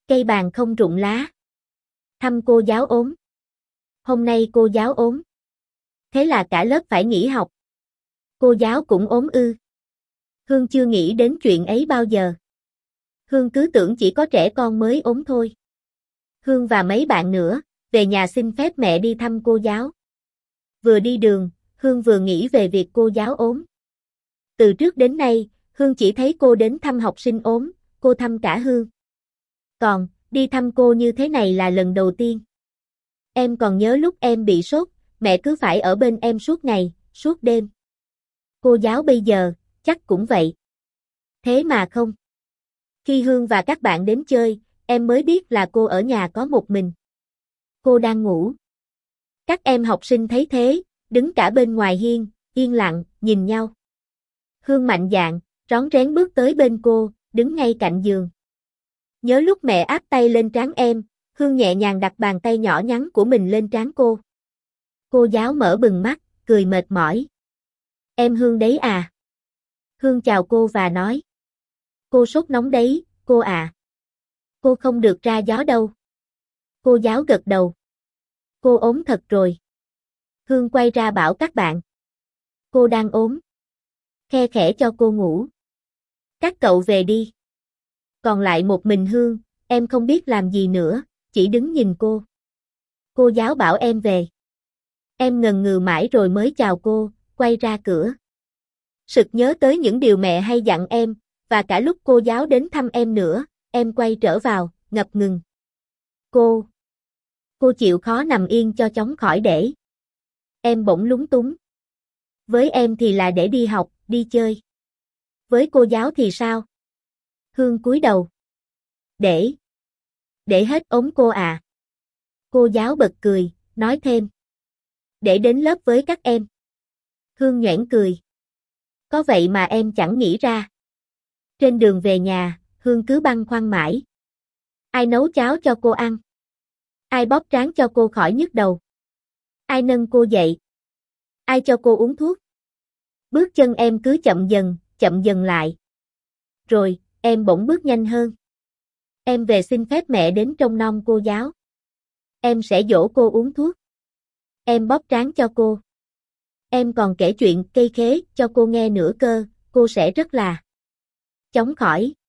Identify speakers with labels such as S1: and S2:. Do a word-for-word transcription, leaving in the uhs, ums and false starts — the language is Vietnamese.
S1: Cây bàn không rụng lá. Thăm cô giáo ốm. Hôm nay cô giáo ốm. Thế là cả lớp phải nghỉ học. Cô giáo cũng ốm ư? Hương chưa nghĩ đến chuyện ấy bao giờ. Hương cứ tưởng chỉ có trẻ con mới ốm thôi. Hương và mấy bạn nữa, về nhà xin phép mẹ đi thăm cô giáo. Vừa đi đường, Hương vừa nghĩ về việc cô giáo ốm. Từ trước đến nay, Hương chỉ thấy cô đến thăm học sinh ốm, cô thăm cả Hương. Còn, đi thăm cô như thế này là lần đầu tiên. Em còn nhớ lúc em bị sốt, mẹ cứ phải ở bên em suốt ngày, suốt đêm. Cô giáo bây giờ, chắc cũng vậy. Thế mà không. Khi Hương và các bạn đến chơi, em mới biết là cô ở nhà có một mình. Cô đang ngủ. Các em học sinh thấy thế, đứng cả bên ngoài hiên, yên lặng, nhìn nhau. Hương mạnh dạn, rón rén bước tới bên cô, đứng ngay cạnh giường. Nhớ lúc mẹ áp tay lên trán em, Hương nhẹ nhàng đặt bàn tay nhỏ nhắn của mình lên trán cô. Cô giáo mở bừng mắt, cười mệt mỏi. Em Hương đấy à? Hương chào cô và nói. Cô sốt nóng đấy, cô à. Cô không được ra gió đâu. Cô giáo gật đầu. Cô ốm thật rồi. Hương quay ra bảo các bạn. Cô đang ốm. Khe khẽ cho cô ngủ. Các cậu về đi. Còn lại một mình Hương, em không biết làm gì nữa, chỉ đứng nhìn cô. Cô giáo bảo em về. Em ngần ngừ mãi rồi mới chào cô, quay ra cửa. Sực nhớ tới những điều mẹ hay dặn em, và cả lúc cô giáo đến thăm em nữa, em quay trở vào, ngập ngừng. Cô. Cô chịu khó nằm yên cho chóng khỏi để. Em bỗng lúng túng. Với em thì là để đi học, đi chơi. Với cô giáo thì sao? Hương cúi đầu. Để. Để hết ốm cô à. Cô giáo bật cười, nói thêm. Để đến lớp với các em. Hương nhoẻn cười. Có vậy mà em chẳng nghĩ ra. Trên đường về nhà, Hương cứ băn khoăn mãi. Ai nấu cháo cho cô ăn? Ai bóp trán cho cô khỏi nhức đầu? Ai nâng cô dậy? Ai cho cô uống thuốc? Bước chân em cứ chậm dần, chậm dần lại. Rồi, em bỗng bước nhanh hơn. Em về xin phép mẹ đến trông nom cô giáo. Em sẽ dỗ cô uống thuốc. Em bóp trán cho cô. Em còn kể chuyện cây khế cho cô nghe nữa cơ, cô sẽ rất là chóng khỏi.